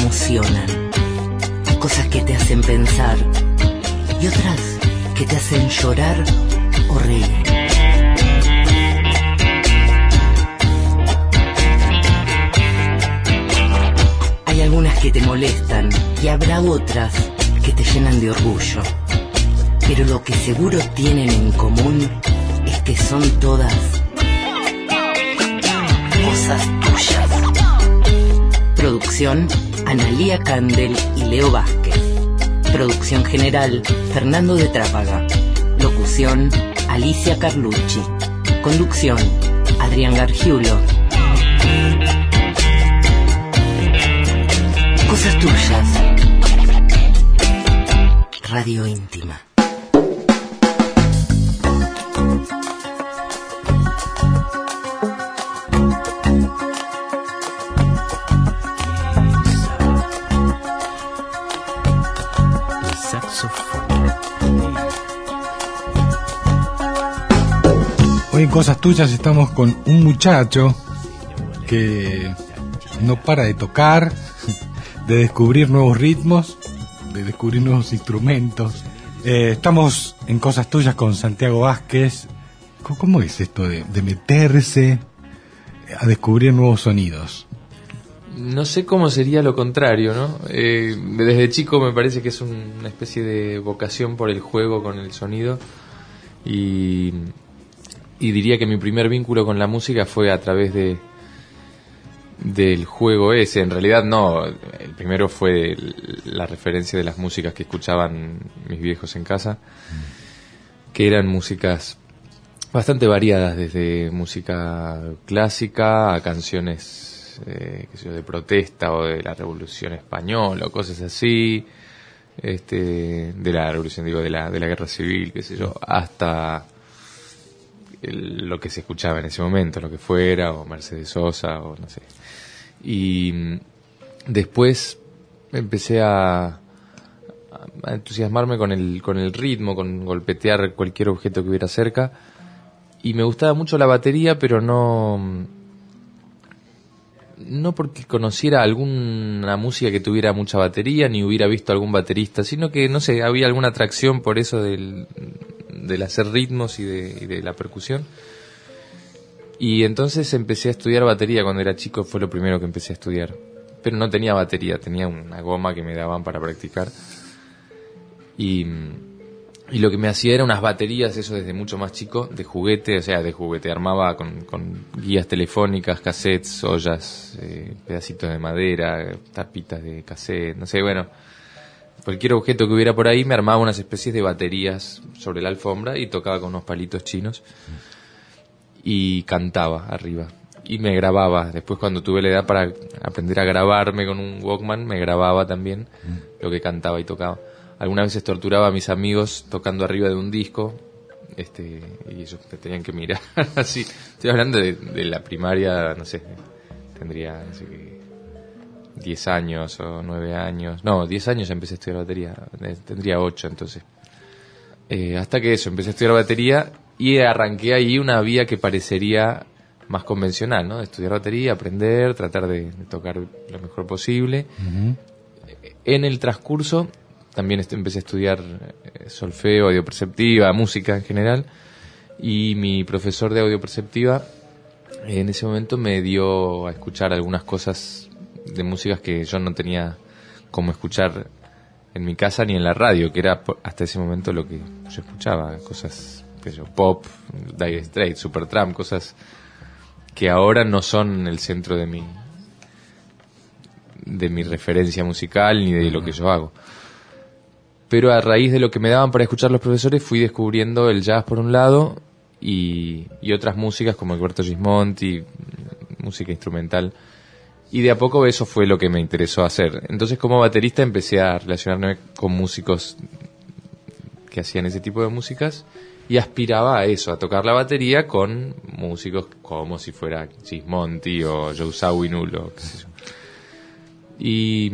emocionan, cosas que te hacen pensar y otras que te hacen llorar o reír. Hay algunas que te molestan y habrá otras que te llenan de orgullo. Pero lo que seguro tienen en común es que son todas cosas tuyas. Producción, Analía Candel y Leo Vázquez. Producción general, Fernando de Trápaga. Locución, Alicia Carlucci. Conducción, Adrián Gargiulo. Cosas tuyas. Radio íntima. Hoy en Cosas Tuyas estamos con un muchacho que no para de tocar, de descubrir nuevos ritmos, de descubrir nuevos instrumentos. Estamos en Cosas Tuyas con Santiago Vázquez. ¿Cómo es esto de meterse a descubrir nuevos sonidos? No sé cómo sería lo contrario, ¿no? Desde chico me parece que es una especie de vocación por el juego con el sonido y diría que mi primer vínculo con la música fue a través del juego ese. En realidad no, el primero fue la referencia de las músicas que escuchaban mis viejos en casa, que eran músicas bastante variadas, desde música clásica a canciones qué sé yo, de protesta o de la Revolución Española o cosas así, de la revolución, digo, de la guerra civil, qué sé yo, hasta lo que se escuchaba en ese momento, lo que fuera, o Mercedes Sosa, o no sé. Y después empecé a entusiasmarme con el ritmo, con golpetear cualquier objeto que hubiera cerca, y me gustaba mucho la batería, pero no porque conociera alguna música que tuviera mucha batería, ni hubiera visto algún baterista, sino que, no sé, había alguna atracción por eso del hacer ritmos y de la percusión. Y entonces empecé a estudiar batería cuando era chico, fue lo primero que empecé a estudiar. Pero no tenía batería, tenía una goma que me daban para practicar. Y lo que me hacía era unas baterías, eso desde mucho más chico, de juguete, armaba con guías telefónicas, cassettes, ollas, pedacitos de madera, tapitas de cassette, no sé, bueno, cualquier objeto que hubiera por ahí, me armaba unas especies de baterías sobre la alfombra y tocaba con unos palitos chinos y cantaba arriba. Y me grababa, después cuando tuve la edad para aprender a grabarme con un Walkman, me grababa también lo que cantaba y tocaba. Algunas veces torturaba a mis amigos tocando arriba de un disco, y ellos me tenían que mirar así. Estoy hablando de la primaria, no sé, tendría, no sé qué, 10 años o 9 años. No, 10 años empecé a estudiar batería, tendría 8 entonces. Hasta que empecé a estudiar batería y arranqué ahí una vía que parecería más convencional, ¿no? Estudiar batería, aprender, tratar de tocar lo mejor posible. Uh-huh. En el transcurso también empecé a estudiar solfeo, audioperceptiva, música en general, y mi profesor de audioperceptiva en ese momento me dio a escuchar algunas cosas de músicas que yo no tenía como escuchar en mi casa ni en la radio, que era hasta ese momento lo que yo escuchaba, cosas, qué sé yo, pop, Dire Straits, Supertramp, cosas que ahora no son el centro de mi referencia musical ni de lo que yo hago. Pero a raíz de lo que me daban para escuchar los profesores fui descubriendo el jazz por un lado y otras músicas como Alberto Gismonti, música instrumental, y de a poco eso fue lo que me interesó hacer. Entonces, como baterista empecé a relacionarme con músicos que hacían ese tipo de músicas y aspiraba a eso, a tocar la batería con músicos como si fuera Gismonti o Joe Zawinul o qué sé yo. Y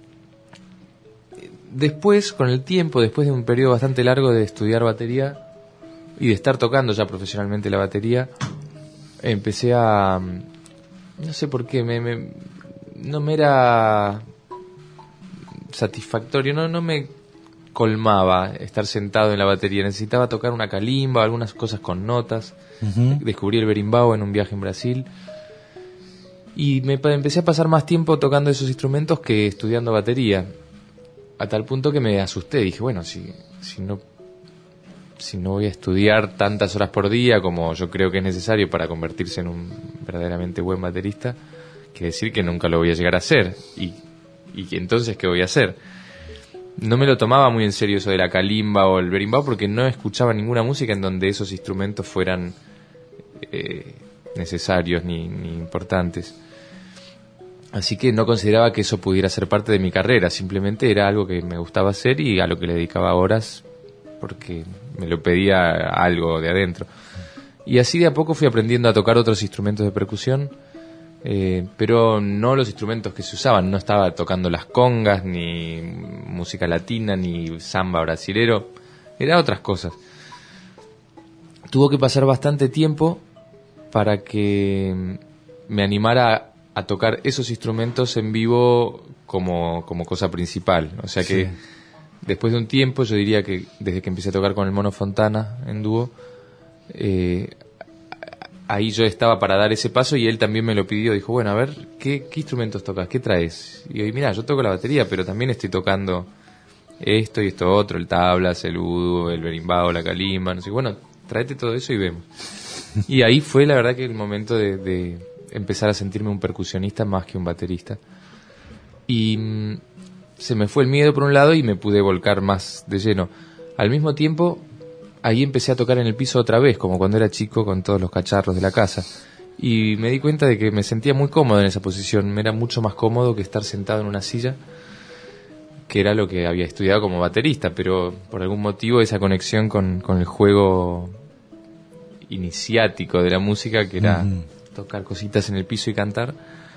después, con el tiempo, después de un periodo bastante largo de estudiar batería y de estar tocando ya profesionalmente la batería, empecé a... no sé por qué, no me era satisfactorio, no me colmaba estar sentado en la batería. Necesitaba tocar una calimba, algunas cosas con notas. Descubrí el berimbau en un viaje en Brasil. Y empecé a pasar más tiempo tocando esos instrumentos que estudiando batería. A tal punto que me asusté. Dije, bueno, si no voy a estudiar tantas horas por día como yo creo que es necesario para convertirse en un verdaderamente buen baterista, quiere decir que nunca lo voy a llegar a hacer. Y entonces, ¿qué voy a hacer? No me lo tomaba muy en serio eso de la calimba o el berimbau, porque no escuchaba ninguna música en donde esos instrumentos fueran necesarios ni importantes. Así que no consideraba que eso pudiera ser parte de mi carrera. Simplemente era algo que me gustaba hacer y a lo que le dedicaba horas porque me lo pedía algo de adentro. Y así de a poco fui aprendiendo a tocar otros instrumentos de percusión, pero no los instrumentos que se usaban. No estaba tocando las congas, ni música latina, ni samba brasilero. Era otras cosas. Tuvo que pasar bastante tiempo para que me animara a tocar esos instrumentos en vivo como cosa principal. O sea que después de un tiempo, yo diría que desde que empecé a tocar con el Mono Fontana en dúo, ahí yo estaba para dar ese paso y él también me lo pidió. Dijo, bueno, a ver, ¿qué instrumentos tocas? ¿Qué traes? Y yo, mira, yo toco la batería, pero también estoy tocando esto y esto otro, el tablas, el udu, el berimbau, la calimba, no sé. Bueno, tráete todo eso y vemos. Y ahí fue la verdad que el momento de empezar a sentirme un percusionista más que un baterista. Y se me fue el miedo por un lado y me pude volcar más de lleno. Al mismo tiempo, ahí empecé a tocar en el piso otra vez, como cuando era chico con todos los cacharros de la casa. Y me di cuenta de que me sentía muy cómodo en esa posición. Me era mucho más cómodo que estar sentado en una silla, que era lo que había estudiado como baterista, pero por algún motivo esa conexión con el juego iniciático de la música, que era tocar cositas en el piso y cantar,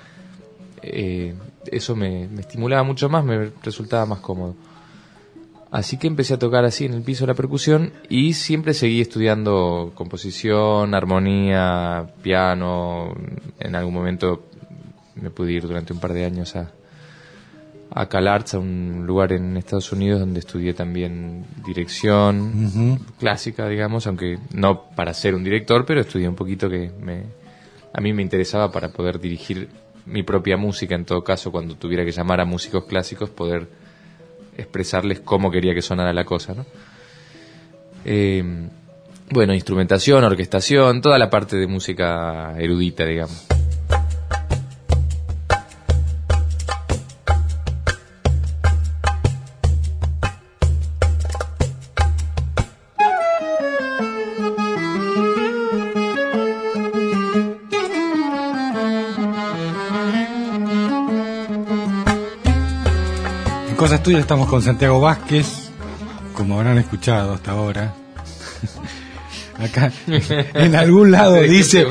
eso me estimulaba mucho más, me resultaba más cómodo. Así que empecé a tocar así en el piso la percusión y siempre seguí estudiando composición, armonía, piano. En algún momento me pude ir durante un par de años a CalArts, a un lugar en Estados Unidos donde estudié también dirección clásica, digamos, aunque no para ser un director, pero estudié un poquito que a mí me interesaba para poder dirigir mi propia música, en todo caso, cuando tuviera que llamar a músicos clásicos, poder expresarles cómo quería que sonara la cosa, ¿no? Bueno, instrumentación, orquestación, toda la parte de música erudita, digamos. Cosas tuyas, estamos con Santiago Vázquez, como habrán escuchado hasta ahora. Acá en algún lado dice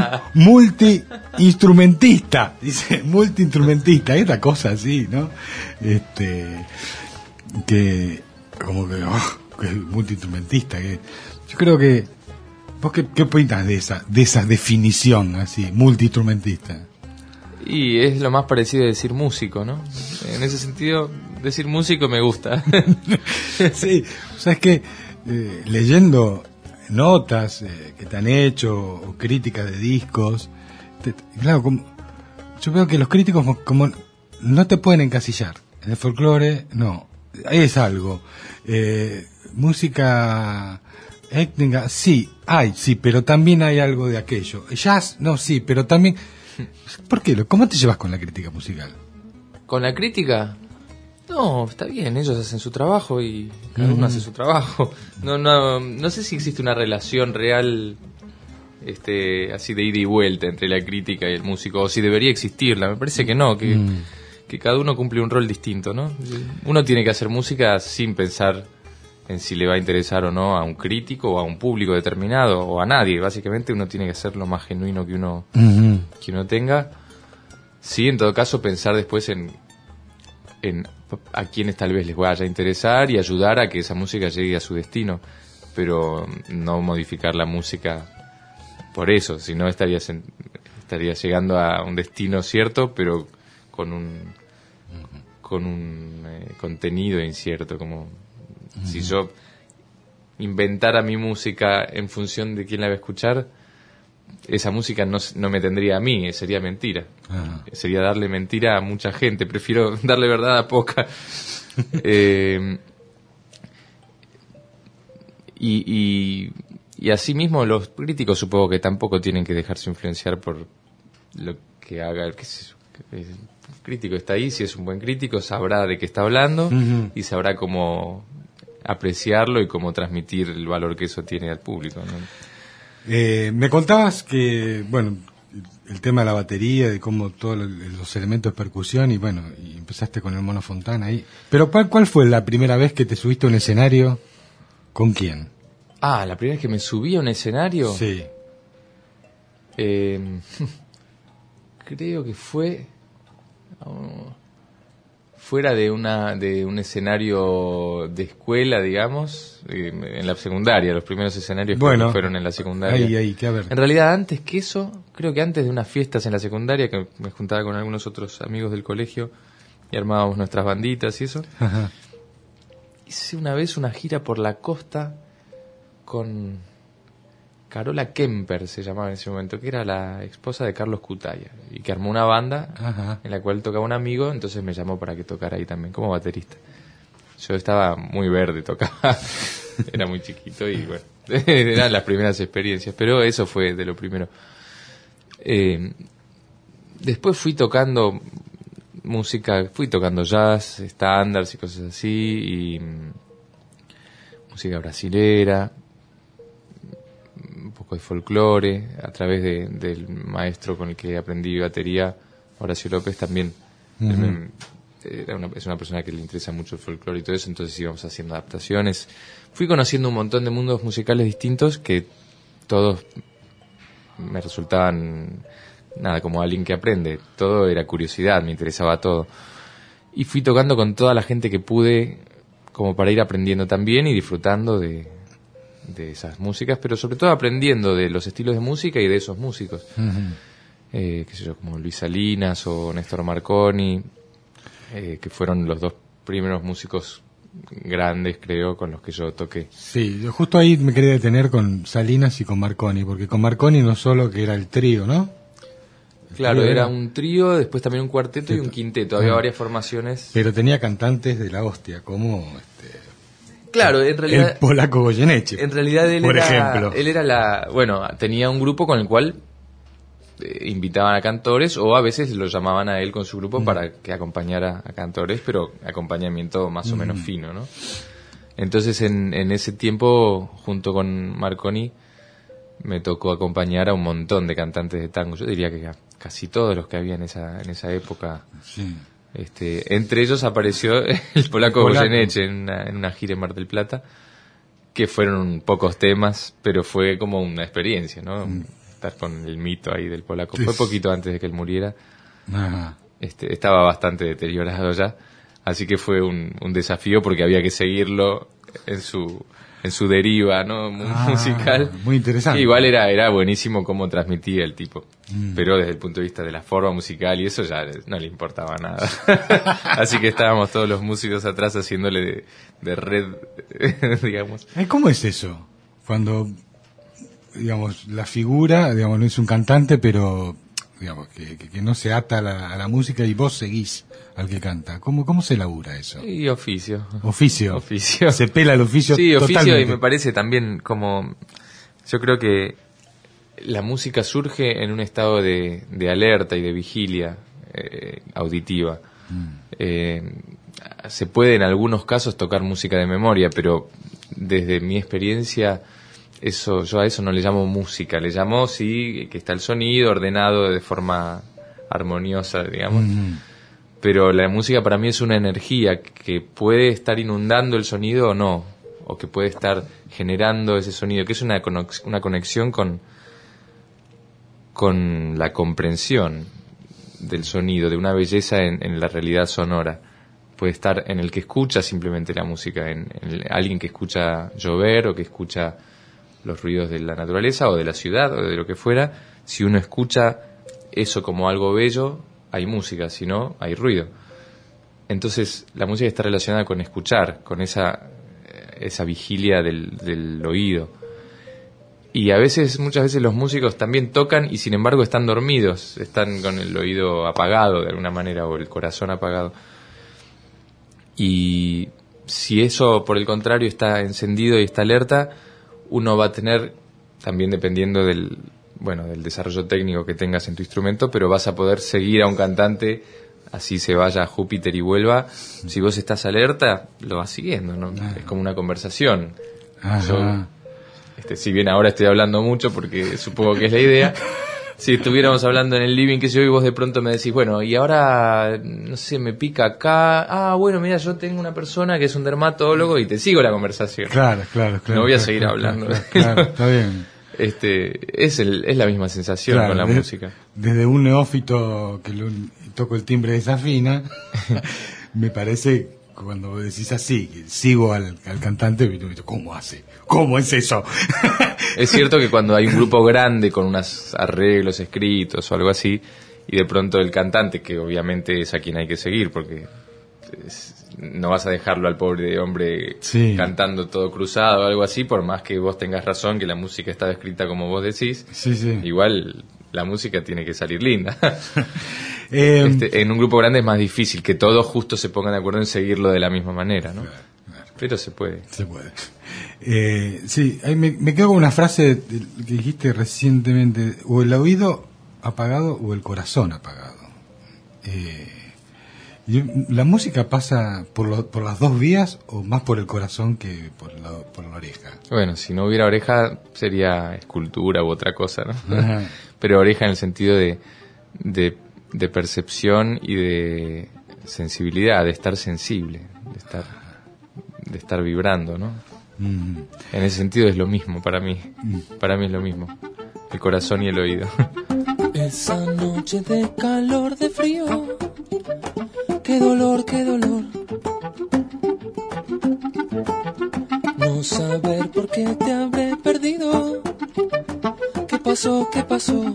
multiinstrumentista, esta cosa así, ¿no? Que como que multiinstrumentista, que yo creo que vos qué opinas de esa definición así, multiinstrumentista. Y es lo más parecido a decir músico, ¿no? En ese sentido, decir músico me gusta. Sí, o sea, es que leyendo notas que te han hecho o críticas de discos, claro, yo veo que los críticos como no te pueden encasillar. En el folclore, no, es algo. Música étnica, sí, pero también hay algo de aquello. Jazz, no, sí, pero también... ¿Por qué? ¿Cómo te llevas con la crítica musical? ¿Con la crítica? No, está bien, ellos hacen su trabajo y cada uno hace su trabajo. No sé si existe una relación real así de ida y vuelta entre la crítica y el músico, o si debería existirla. Me parece que no, que cada uno cumple un rol distinto, ¿no? Uno tiene que hacer música sin pensar en si le va a interesar o no a un crítico o a un público determinado o a nadie. Básicamente uno tiene que ser lo más genuino que uno tenga. Sí, en todo caso pensar después en a quienes tal vez les vaya a interesar y ayudar a que esa música llegue a su destino, pero no modificar la música por eso, si no estaría llegando a un destino cierto, pero con con un contenido incierto, como si yo inventara mi música en función de quién la va a escuchar, esa música no me tendría a mí, sería mentira. Sería darle mentira a mucha gente, prefiero darle verdad a poca. Y asimismo los críticos supongo que tampoco tienen que dejarse influenciar por lo que haga el crítico. Está ahí, si es un buen crítico sabrá de qué está hablando y sabrá cómo apreciarlo y cómo transmitir el valor que eso tiene al público, ¿no? Me contabas que, bueno, el tema de la batería, de cómo todos los elementos de percusión y bueno, y empezaste con el Mono Fontana ahí. Pero ¿cuál fue la primera vez que te subiste a un escenario? ¿Con quién? La primera vez que me subí a un escenario. Sí. Creo que fue fuera de un escenario de escuela, digamos, en la secundaria, los primeros escenarios que fueron en la secundaria. ¿Qué a ver? En realidad, antes que eso, creo que antes de unas fiestas en la secundaria, que me juntaba con algunos otros amigos del colegio y armábamos nuestras banditas y eso. Ajá. Hice una vez una gira por la costa con Carola Kemper, se llamaba en ese momento, que era la esposa de Carlos Cutaya, y que armó una banda en la cual tocaba un amigo, entonces me llamó para que tocara ahí también, como baterista. Yo estaba muy verde, tocaba, era muy chiquito y bueno, eran las primeras experiencias, pero eso fue de lo primero. Después fui tocando jazz, estándares y cosas así, y música brasilera, un poco de folclore, a través del maestro con el que aprendí batería, Horacio López, también. Es una persona que le interesa mucho el folclore y todo eso, entonces íbamos haciendo adaptaciones. Fui conociendo un montón de mundos musicales distintos que todos me resultaban como alguien que aprende. Todo era curiosidad, me interesaba todo. Y fui tocando con toda la gente que pude, como para ir aprendiendo también y disfrutando de esas músicas, pero sobre todo aprendiendo de los estilos de música y de esos músicos. Qué sé yo, como Luis Salinas o Néstor Marconi, que fueron los dos primeros músicos grandes, creo, con los que yo toqué. Sí, yo justo ahí me quería detener con Salinas y con Marconi, porque con Marconi no solo que era el trío, ¿no? Claro, era un trío, después también un cuarteto y un quinteto, había varias formaciones. Pero tenía cantantes de la hostia, como claro, en realidad el polaco Goyeneche. En realidad ejemplo. Él era tenía un grupo con el cual invitaban a cantores o a veces lo llamaban a él con su grupo para que acompañara a cantores, pero acompañamiento más o menos fino, ¿no? Entonces en ese tiempo, junto con Marconi, me tocó acompañar a un montón de cantantes de tango. Yo diría que casi todos los que había en esa época. Sí. Entre ellos apareció el polaco Goyeneche en una gira en Mar del Plata, que fueron pocos temas, pero fue como una experiencia, ¿no? Estar con el mito ahí del polaco. Fue poquito antes de que él muriera. Estaba bastante deteriorado ya, así que fue un desafío porque había que seguirlo en su deriva, ¿no? Musical. Muy interesante. Igual era buenísimo cómo transmitía el tipo, pero desde el punto de vista de la forma musical y eso ya no le importaba nada. Así que estábamos todos los músicos atrás haciéndole de red, digamos. ¿Cómo es eso? Cuando, digamos, la figura, digamos, no es un cantante, pero digamos que no se ata a la música y vos seguís al que canta. ¿Cómo se labura eso? Y oficio. ¿Oficio? Oficio. Se pela el oficio. Sí, totalmente. Oficio, y me parece también como... Yo creo que la música surge en un estado de alerta y de vigilia auditiva. Se puede en algunos casos tocar música de memoria, pero desde mi experiencia... yo a eso no le llamo música, le llamo sí que está el sonido ordenado de forma armoniosa, digamos. Pero la música para mí es una energía que puede estar inundando el sonido o no, o que puede estar generando ese sonido, que es una conexión con la comprensión del sonido, de una belleza en la realidad sonora. Puede estar en el que escucha simplemente la música, en alguien que escucha llover o que escucha los ruidos de la naturaleza o de la ciudad o de lo que fuera. Si uno escucha eso como algo bello, hay música, si no, hay ruido. Entonces la música está relacionada con escuchar, con esa vigilia del oído. Y muchas veces los músicos también tocan y sin embargo están dormidos, están con el oído apagado de alguna manera o el corazón apagado. Y si eso por el contrario está encendido y está alerta, uno va a tener, también dependiendo del desarrollo técnico que tengas en tu instrumento, pero vas a poder seguir a un cantante así se vaya a Júpiter y vuelva. Si vos estás alerta, lo vas siguiendo, ¿no? Es como una conversación. Yo, si bien ahora estoy hablando mucho porque supongo que es la idea, si estuviéramos hablando en el living, que yo, y vos de pronto me decís, bueno, y ahora, no sé, me pica acá, bueno, mira, yo tengo una persona que es un dermatólogo y te sigo la conversación. Claro. No voy a seguir hablando. Claro, está bien. Es la misma sensación con la música. Desde un neófito que toco el timbre desafina, me parece, cuando vos decís así, sigo al cantante, ¿cómo hace? ¿Cómo es eso? Es cierto que cuando hay un grupo grande con unos arreglos escritos o algo así, y de pronto el cantante, que obviamente es a quien hay que seguir, porque no vas a dejarlo al pobre hombre cantando todo cruzado o algo así, por más que vos tengas razón que la música está escrita como vos decís, igual la música tiene que salir linda. En un grupo grande es más difícil que todos justo se pongan de acuerdo en seguirlo de la misma manera, ¿no? Claro. Pero se puede. Ahí me quedo con una frase que dijiste recientemente: o el oído apagado o el corazón apagado. ¿La música pasa por las dos vías o más por el corazón que por la oreja? Bueno, si no hubiera oreja sería escultura u otra cosa, ¿no? Pero oreja en el sentido de percepción y de sensibilidad, de estar sensible, de estar vibrando, ¿no? En ese sentido es lo mismo para mí. Para mí es lo mismo, el corazón y el oído. Esa noche de calor, de frío, qué dolor, qué dolor. No saber por qué te habré perdido. ¿Qué pasó, qué pasó?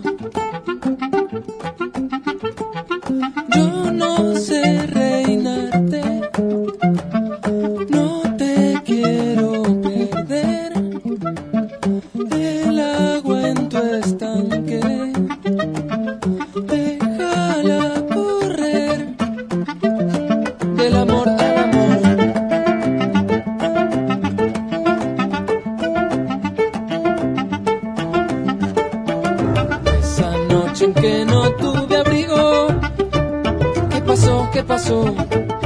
Yo no sé reinarte, no te quiero perder. El agua en tu estanque, déjala correr. Del amor al amor. Esa noche en que no tuve abrigo, ¿qué pasó?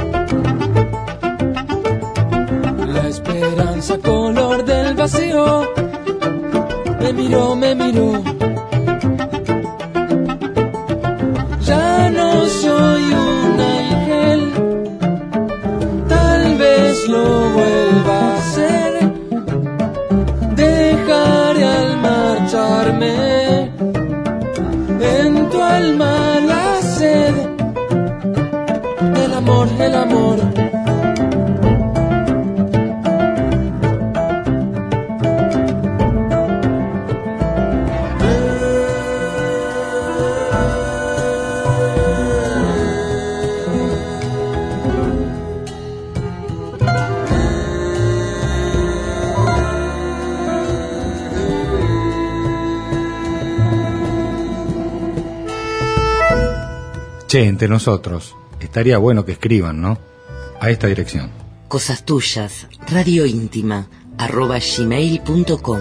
La esperanza color del vacío me miró. Ya no soy un ángel, tal vez lo vuelva a ser. Dejaré al marcharme en tu alma la sed. El amor. Che, entre nosotros, estaría bueno que escriban, ¿no? A esta dirección. Cosas tuyas, radioíntima@gmail.com.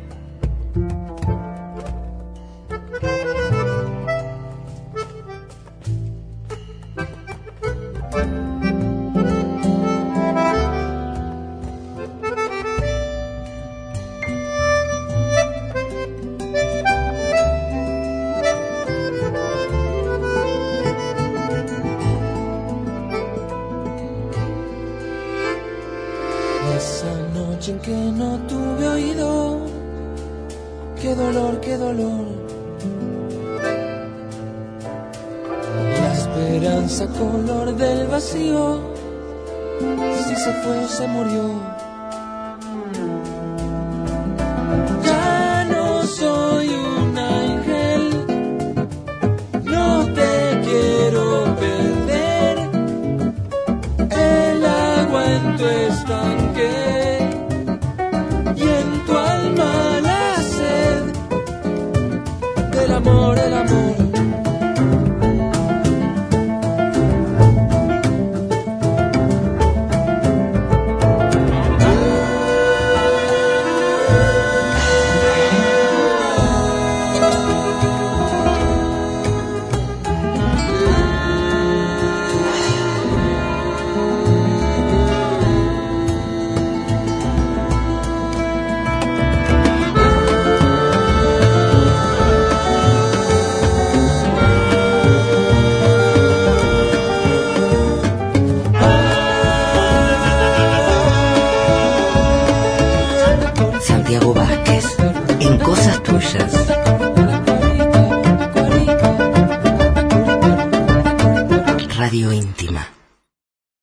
En que no tuve oído, qué dolor, qué dolor. La esperanza color del vacío, si se fue, se murió. Ya no soy un ángel, no te quiero perder. estanque y en tu alma la sed del amor, el amor. Santiago Vázquez, en Cosas Tuyas. Radio Íntima.